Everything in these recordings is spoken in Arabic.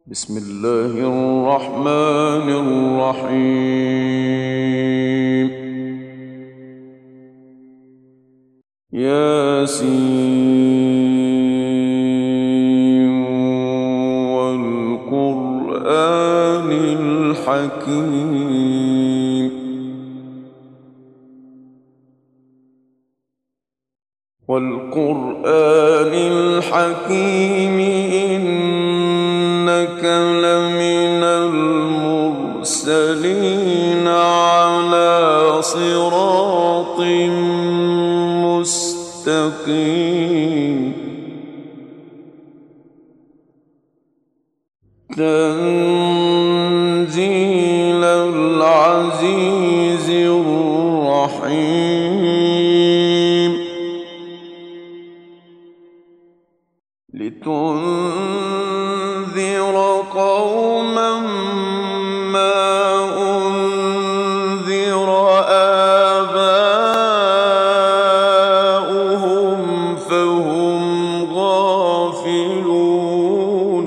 بسم الله الرحمن الرحيم ياسين والقرآن الحكيم إنك لمن المرسلين على صراط مستقيم تنزيل العزيز الرحيم لتنذر قوما ما أنذر آباؤهم فهم غافلون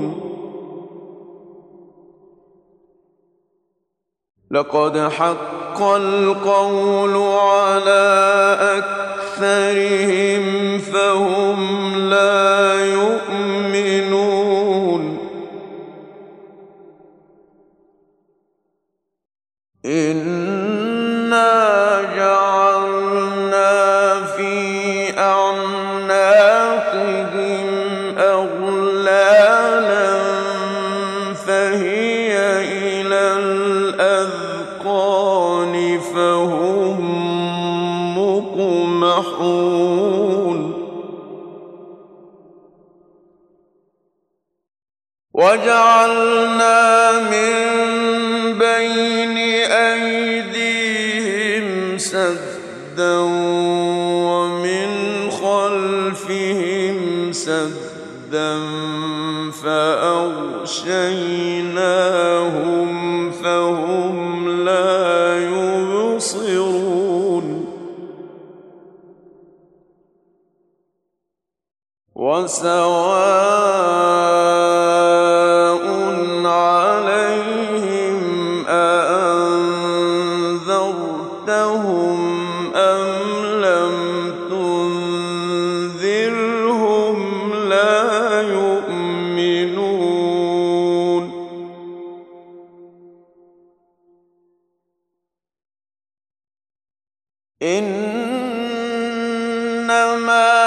لقد حق القول على أكثرهم فهم لا يؤمنون إنا جعلنا في أعناقهم أغلالا فهي إلى الأذقان فهم مقمحون وجعلنا من بين أيديهم سدا ومن خلفهم سدا فأغشيناهم فهم لا يبصرون وسواء عليهم أأنذرتهم أم لم تنذرهم لا يؤمنون إنما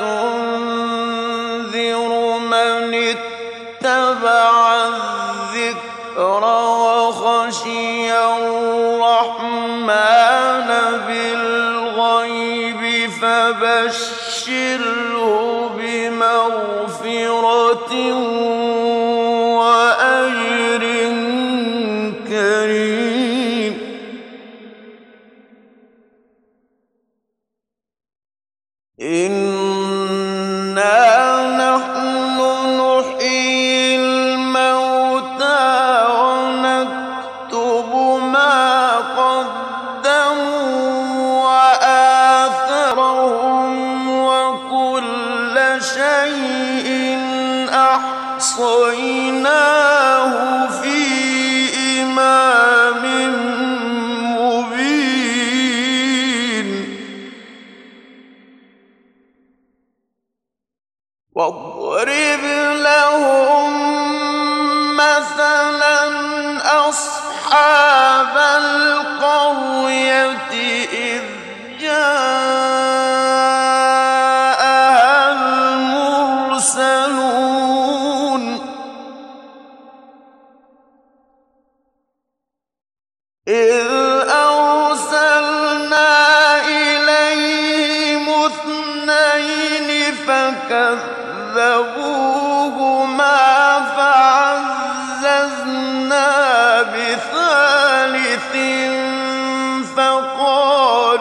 تنذر من اتبع الذكر وخشي الرحمن بالغيب فبشره بمغفرة وأجر كريم إنا نحن نحيي الموتى ونكتب ما قدموا وآثارهم وكل شيء أحصيناه في إمام مبين واضرب لهم مثلا أصحاب القرية إذ جاءها المرسلون إذ أرسلنا إليهم اثنين فكذبوهما فعززنا بثالث فقالوا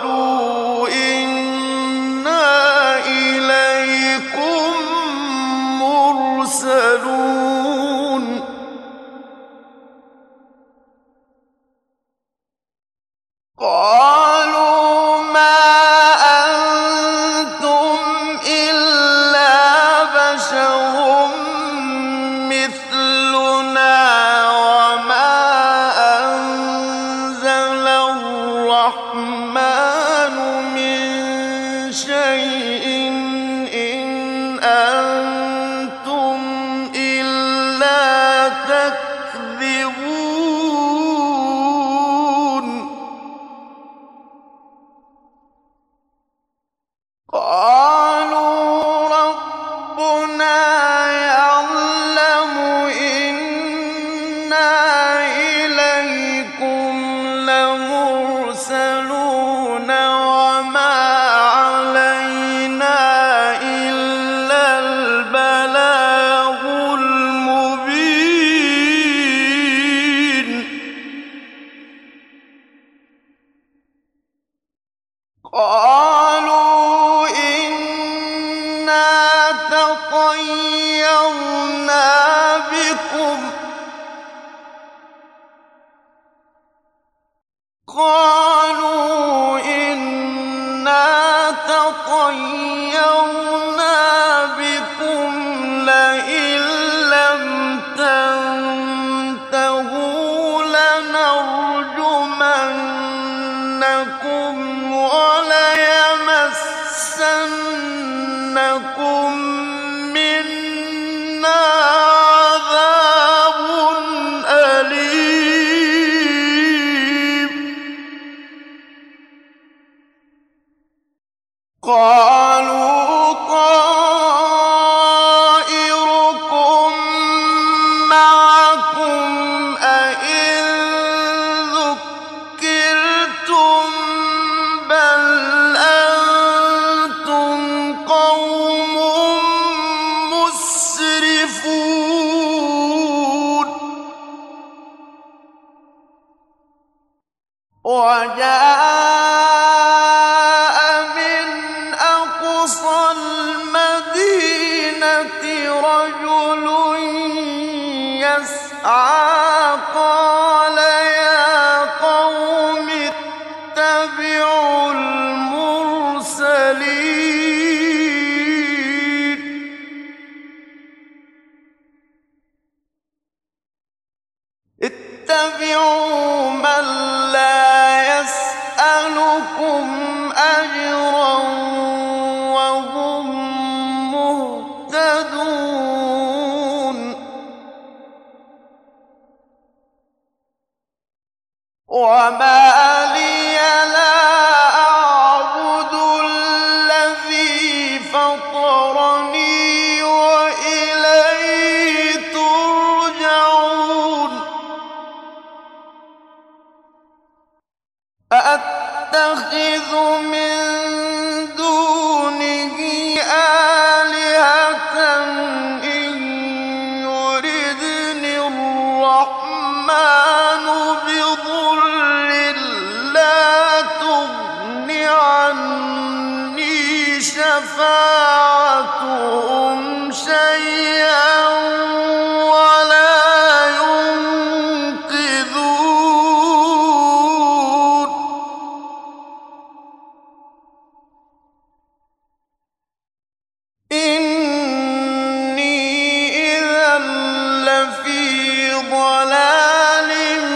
تكذبون قالوا ربنا يعلم إنا إليكم لمرسلون وما علينا إلا البلاغ المبين قالوا إنا تطيرنا بكم قالوا إنا تطيرنا بكم لئن لم تنتهوا لنرجمنكم وليمسنكم منا عذاب أليم قالوا طائركم معكم أئن ذكرتم بل أنتم قوم مسرفون وجاء من أقصى المدينة رجل يسعى قال يا قوم اتبعوا المرسلين اتبعوا من لا يسألكم أجرا وهم مهتدون وما لي لا أعبد الذي فطرني وإليه ترجعون أأتخذ من دونه آلهة إن يردني الرحمن بضر لا تغن عني شفاعتهم شيئا ولا ينقذون إني إذا لفي ضلال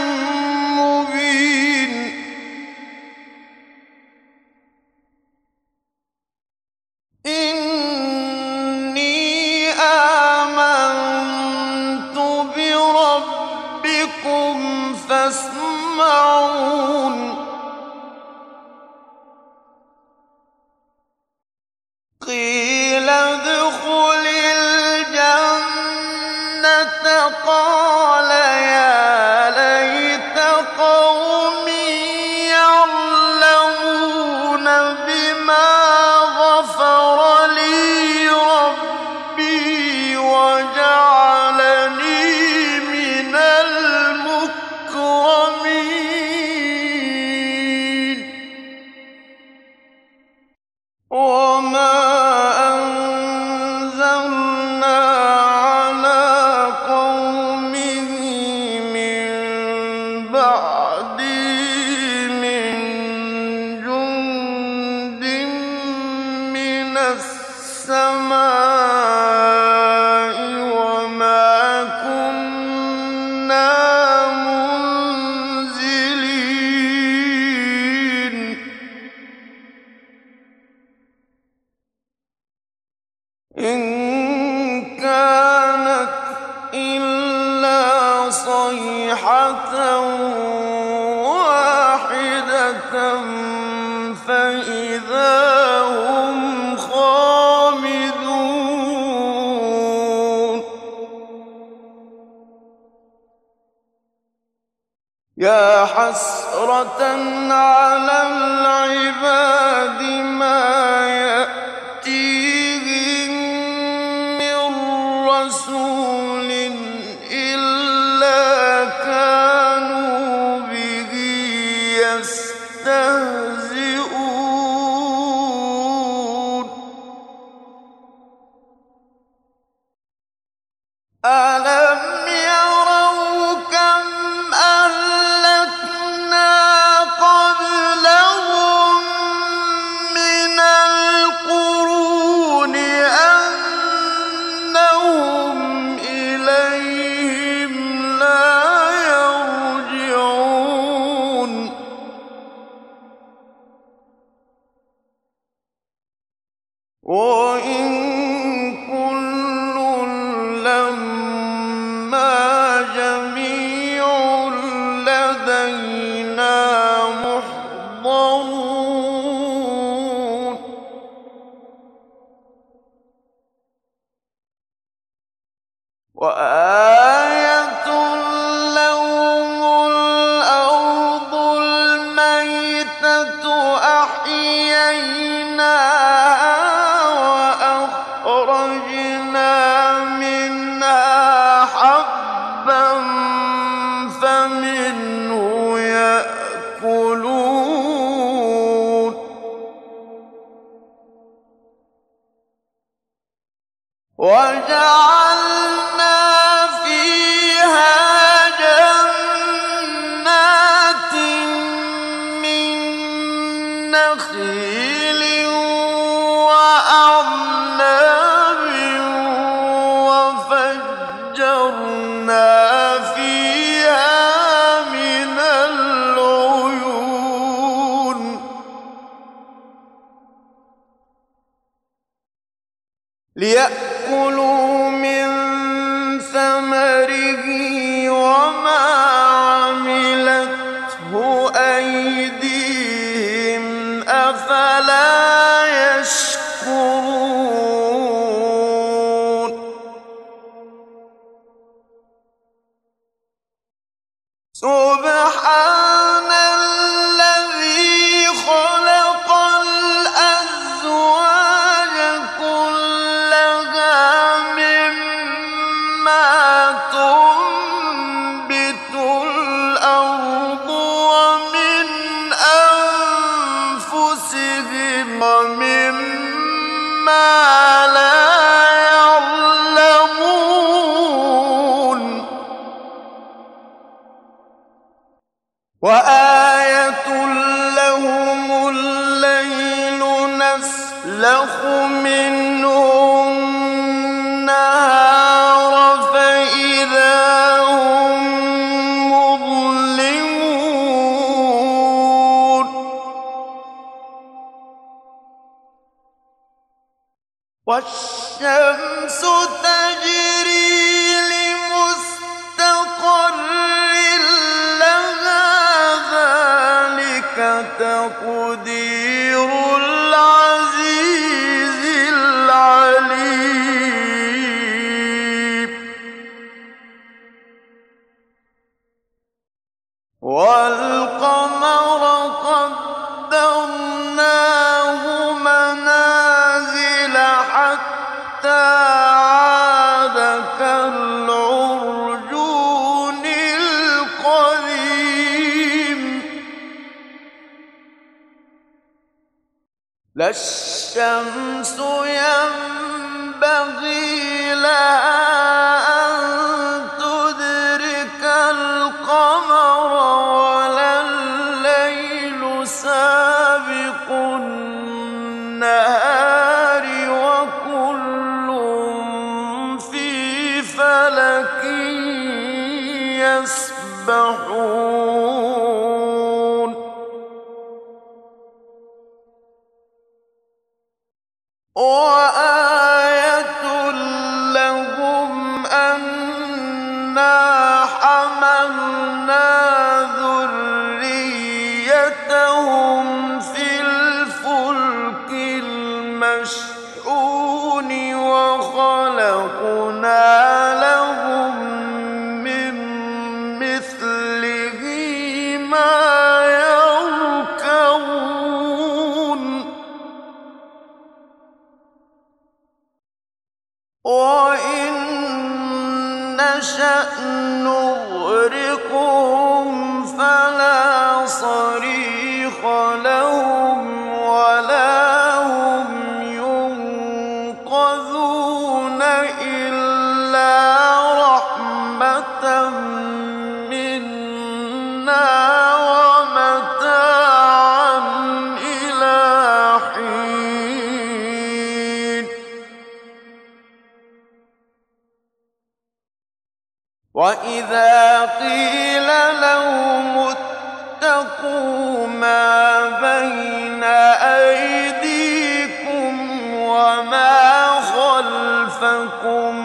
مبين إني آمنت بربكم فاسمعون قيل ادخل الجنة قال يا ليت قومي يعلمون بما غفر لي ربي وجعلني من المكرمين وما أنزلنا على قومه من بعده من جند من السماء وما كنا منزلين إن كانت إلا صيحة واحدة فإذا هم خامدون يا حسرة على العباد ما يأتيهم من رسول إلا كانوا به يستهزئون ألم يروا كم أهلكنا قبلهم من القرون أنهم إليهم لا يرجعون وإن كل لما جميع لدينا محضرون وآية لهم الأرض الميتة أحييناها وأخرجنا منها حبا فمنه يأكلون وجعلنا فيها جنات من نخيل وأعناب وفجرنا فيها من العيون ليأكلوا من ثمره وما عملته أيديهم أفلا يشكرون سبحان الذي خلق الأزواج كلها مما تنبت الأرض ومن أنفسهم ومما لا يعلمون وآية لهم الليل نسلخ منه النهار فإذا هم مظلمون والشمس تجري لمستقر لها ذلك تقدير العزيز العليم والقمر قدرناه منازل حتى عاد كالعرجون القديم لا الشمس ينبغي لها أن تدرك القمر ولا الليل سابق النهار وكل في فلك يسبحون وآية لهم أنا حملنا ذريتهم في الفلك المشحون وخلقنا لهم من مثله ما يركبون وإن نشأ نغرقهم فلا صريخ لهم ولا هم ينقذون إلا رحمة منا ومتاعا إلى حين وإذا قيل لهم اتقوا ما بين أيديكم وما خلفكم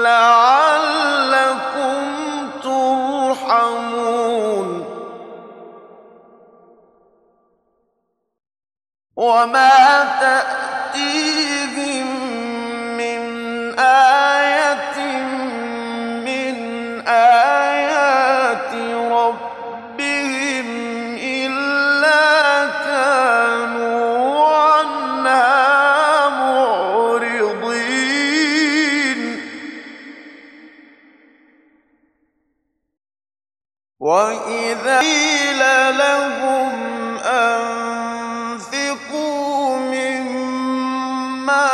لعلكم ترحمون وما تأتيهم من آية من آيات ربهم إلا كانوا عنها معرضين وإذا قيل لهم أنفقوا مما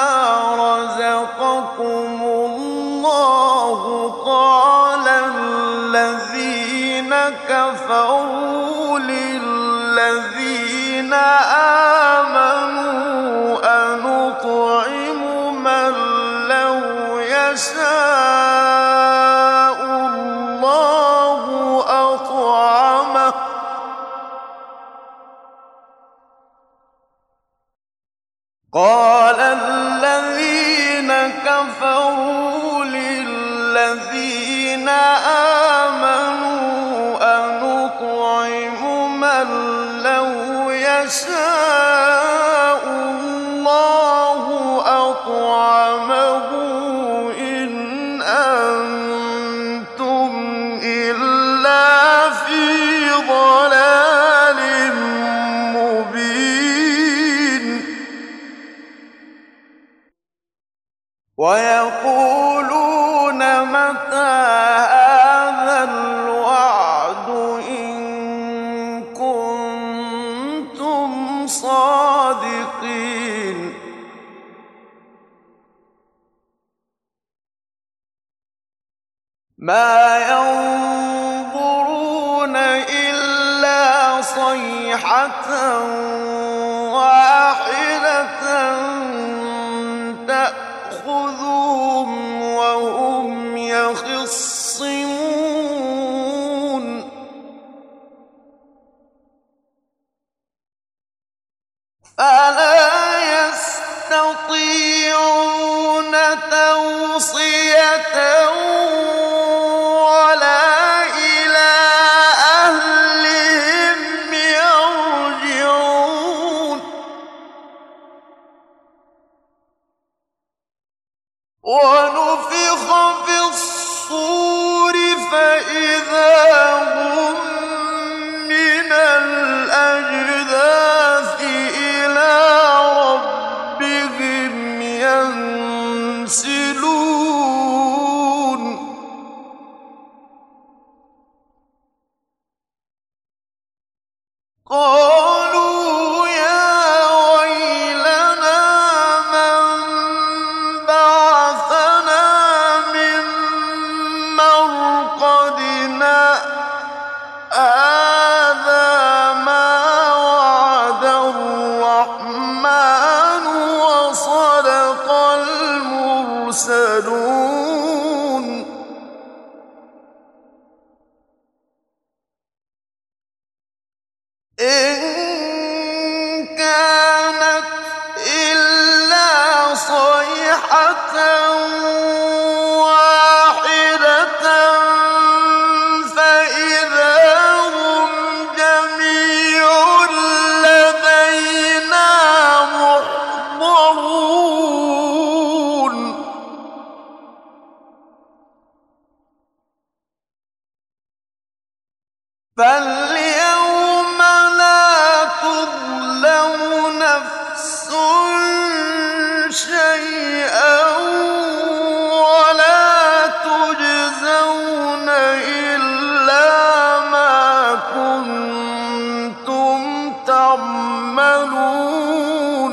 رزقكم الله قال الذين كفروا للذين آمنوا أنطعم من لو يشاء الله أطعمه قال الذين كفروا للذين آمنوا أنطعم من لو يشاء الله أطعمه إن أنتم إلا في ضلال مبين ويقولون متى هذا الوعد إن كنتم صادقين ما ينظرون إلا صيحة واحدة تأخذهم وهم يخصمون فلا يستطيعون توصية ولا إلى أهلهم يرجعون ونفخ في الصور فإذا هم من الأجداث إلى ربهم ينسلون قالوا يا ويلنا من بعثنا من مرقدنا هذا ما وعد الرحمن وصدق المرسلون إن كانت إلا صيحة واحدة فاليوم لا تظلم نفس شيئا ولا تجزون إلا ما كنتم تعملون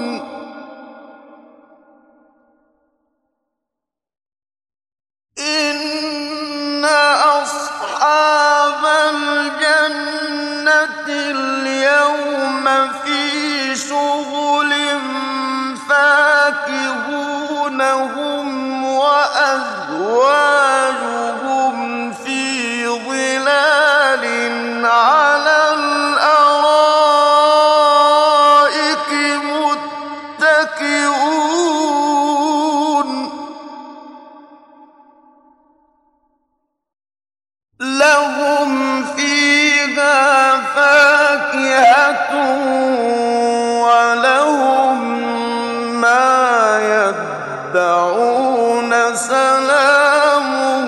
إن أصحاب الجنة اليوم في شغل فاكهون هم وأزواجهم في ظلال على الأرائك متكئون لهم فيها فاكهة ولهم ما يدعون سلام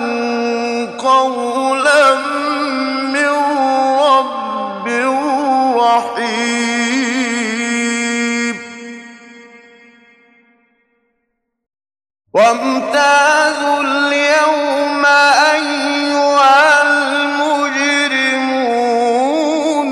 قولا من رب رحيم وامتازوا اليوم أيها المجرمون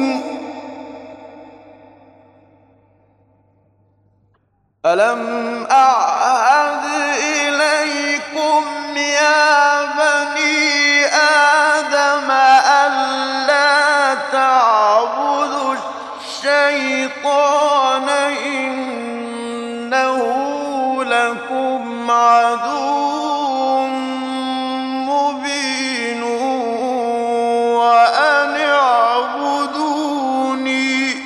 ألم أعهد إليكم يا بني آدم ألا تعبدوا الشيطان إنه لكم عدو مبين وأن اعبدوني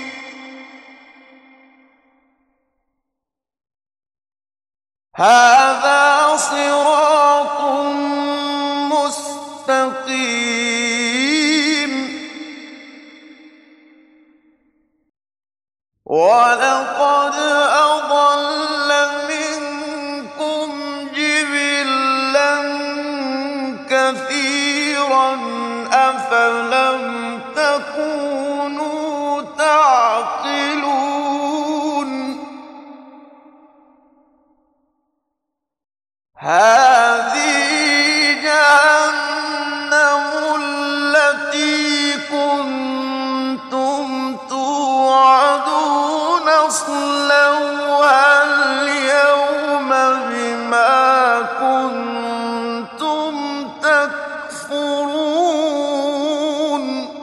هذا صراط مستقيم ولقد أضل منكم جبلا كثيرا أفلم تكونوا تعقلون هذه جهنم التي كنتم توعدون اصلوها اليوم بما كنتم تكفرون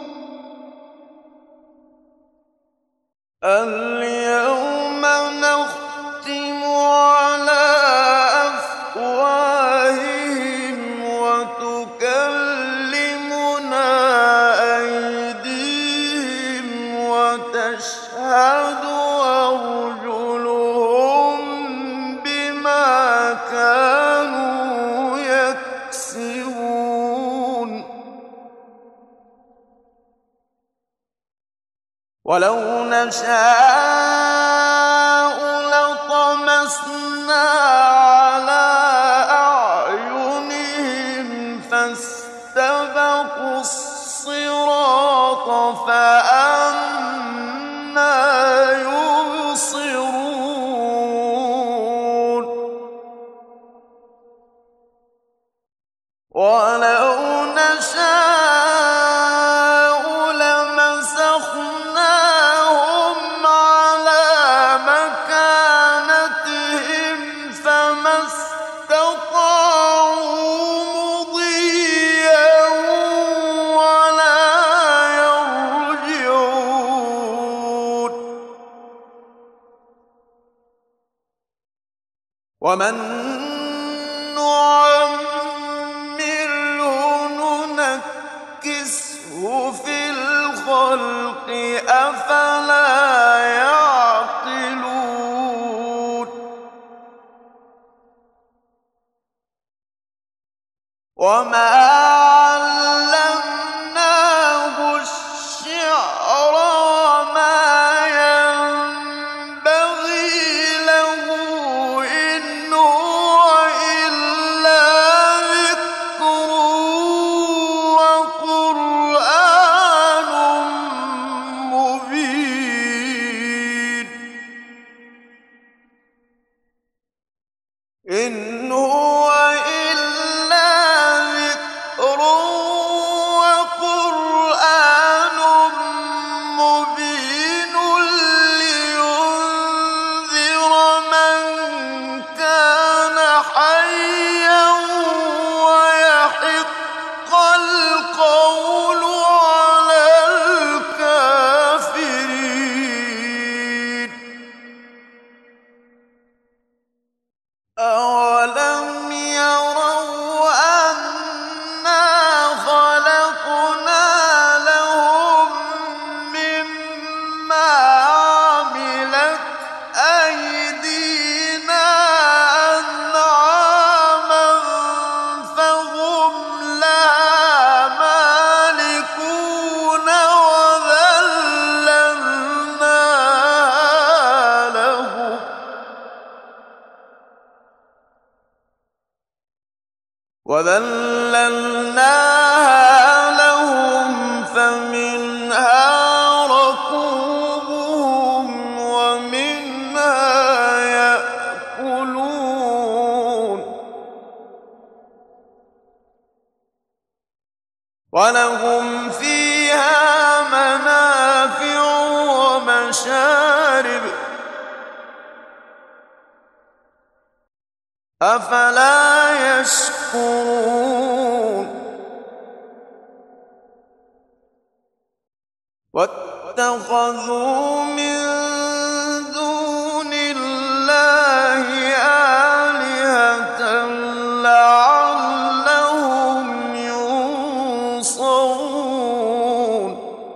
اليوم نختم على أفواههم وتكلمنا أيديهم وتشهد أرجلهم بما كانوا يكسبون ولو نشاء لطمسنا على أعينهم فاستبقوا الصراط فأنى يبصرون ولو نشاء لمسخناهم على مكانتهم فما استطاعوا مضيا ولا يرجعون ومن نعمره ننكسه في الخلق أفلا يعقلون وما علمناه الشعر وما ينبغي له إن هو إلا ذكر وقرآن وَذَلَّلْنَاهَا لَهُمْ فَمِنْهَا رَكُوبُهُمْ وَمِنْهَا يَأْكُلُونَ وَلَهُمْ فِيهَا مَنَافِعُ وَمَشَارِبُ أَفَلَا يَشْكُرُونَ وَاتَّخَذُوا مِن دُونِ اللَّهِ آلِهَةً لَّعَلَّهُمْ يُنصَرُونَ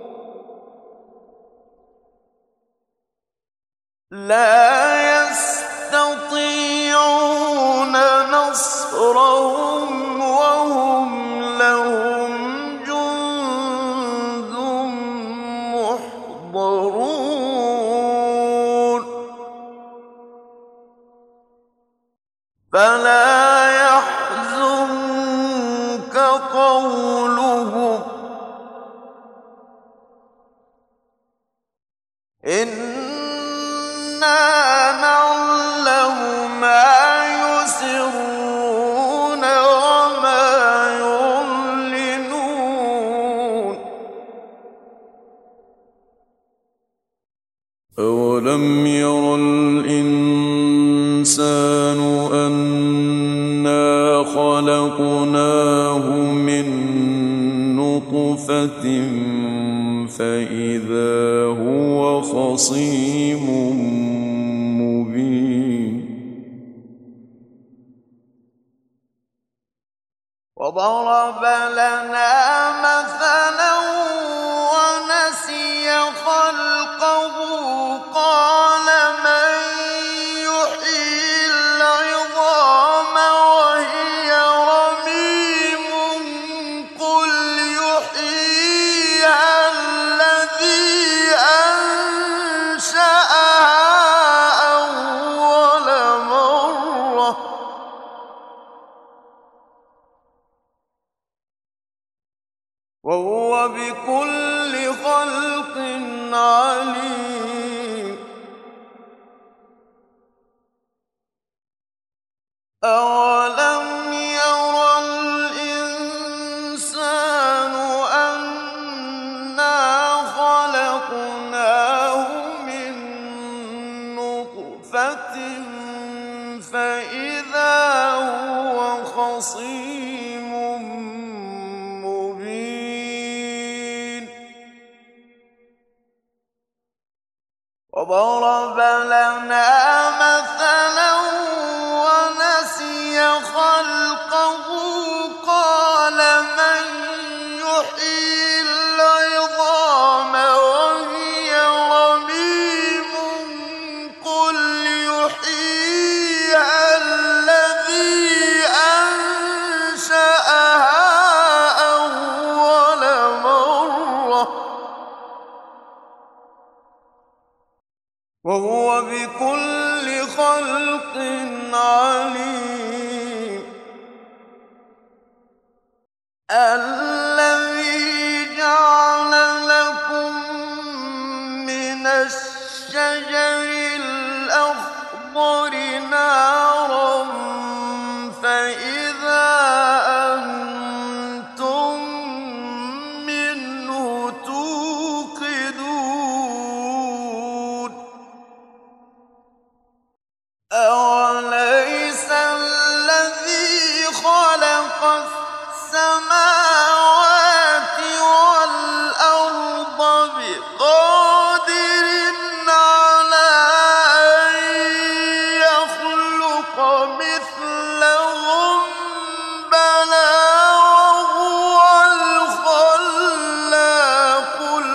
لَا يَسْتَطِيعُونَ نَصْرَهُمْ وَهُمْ لَهُمْ جُندٌ مُّحْضَرُونَ فَلَا يَحْزُنكَ قَوْلُهُمْ إِنَّا نَعْلَمُ مَا يُسِرُّونَ وَمَا يُعْلِنُونَ أَوَلَمْ يَرَ الْإِنسَانُ أَنَّا خَلَقْنَاهُ مِن نُّطْفَةٍ فَإِذَا هُوَ خَصِيمٌ مُّبِينٌ وَضَرَبَ لَنَا مَثَلًا وَنَسِيَ خَلْقَهُ قَالَ مَن يُحْيِي الْعِظَامَ وَهِيَ رَمِيمٌ قُلْ يُحْيِيهَا الَّذِي أَنشَأَهَا أَوَّلَ مَرَّةٍ وَهُوَ بِكُلِّ خَلْقٍ عَلِيمٌ أَوَلَمْ يَرَ الْإِنسَانُ أَنَّا خَلَقْنَاهُ مِن نُّطْفَةٍ فَإِذَا هُوَ خَصِيمٌ مُّبِينٌ وَضَرَبَ لَنَا مَثَلًا وَنَسِيَ خَلْقَهُ قَالَ مَن يُحْيِي الْعِظَامَ وَهِيَ رَمِيمٌ قُلْ يُحْيِيهَا الَّذِي أَنشَأَهَا أَوَّلَ مَرَّةٍ وَهُوَ بِكُلِّ خَلْقٍ عَلِيمٌ الَّذِي جَعَلَ لَكُم مِّنَ الشَّجَرِ الْأَخْضَرِ نَارًا فَإِذَا أَنتُم مِّنْهُ تُوقِدُونَ أَوَلَيْسَ الَّذِي خَلَقَ السَّمَاوَاتِ وَالْأَرْضَ بِقَادِرٍ عَلَىٰ أَن يَخْلُقَ مِثْلَهُم بَلَىٰ وَهُوَ الْخَلَّاقُ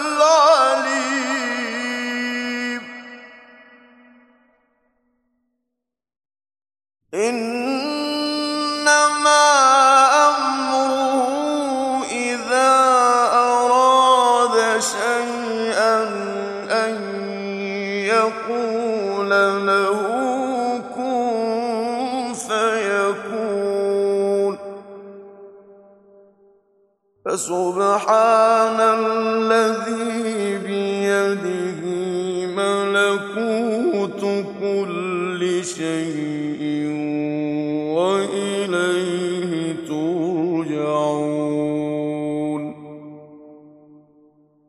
الْعَلِيمُ إِنَّمَا أَمْرُهُ إِذَا أَرَادَ شَيْئًا أَن يَقُولَ لَهُ كُن فَيَكُونُ فسبحان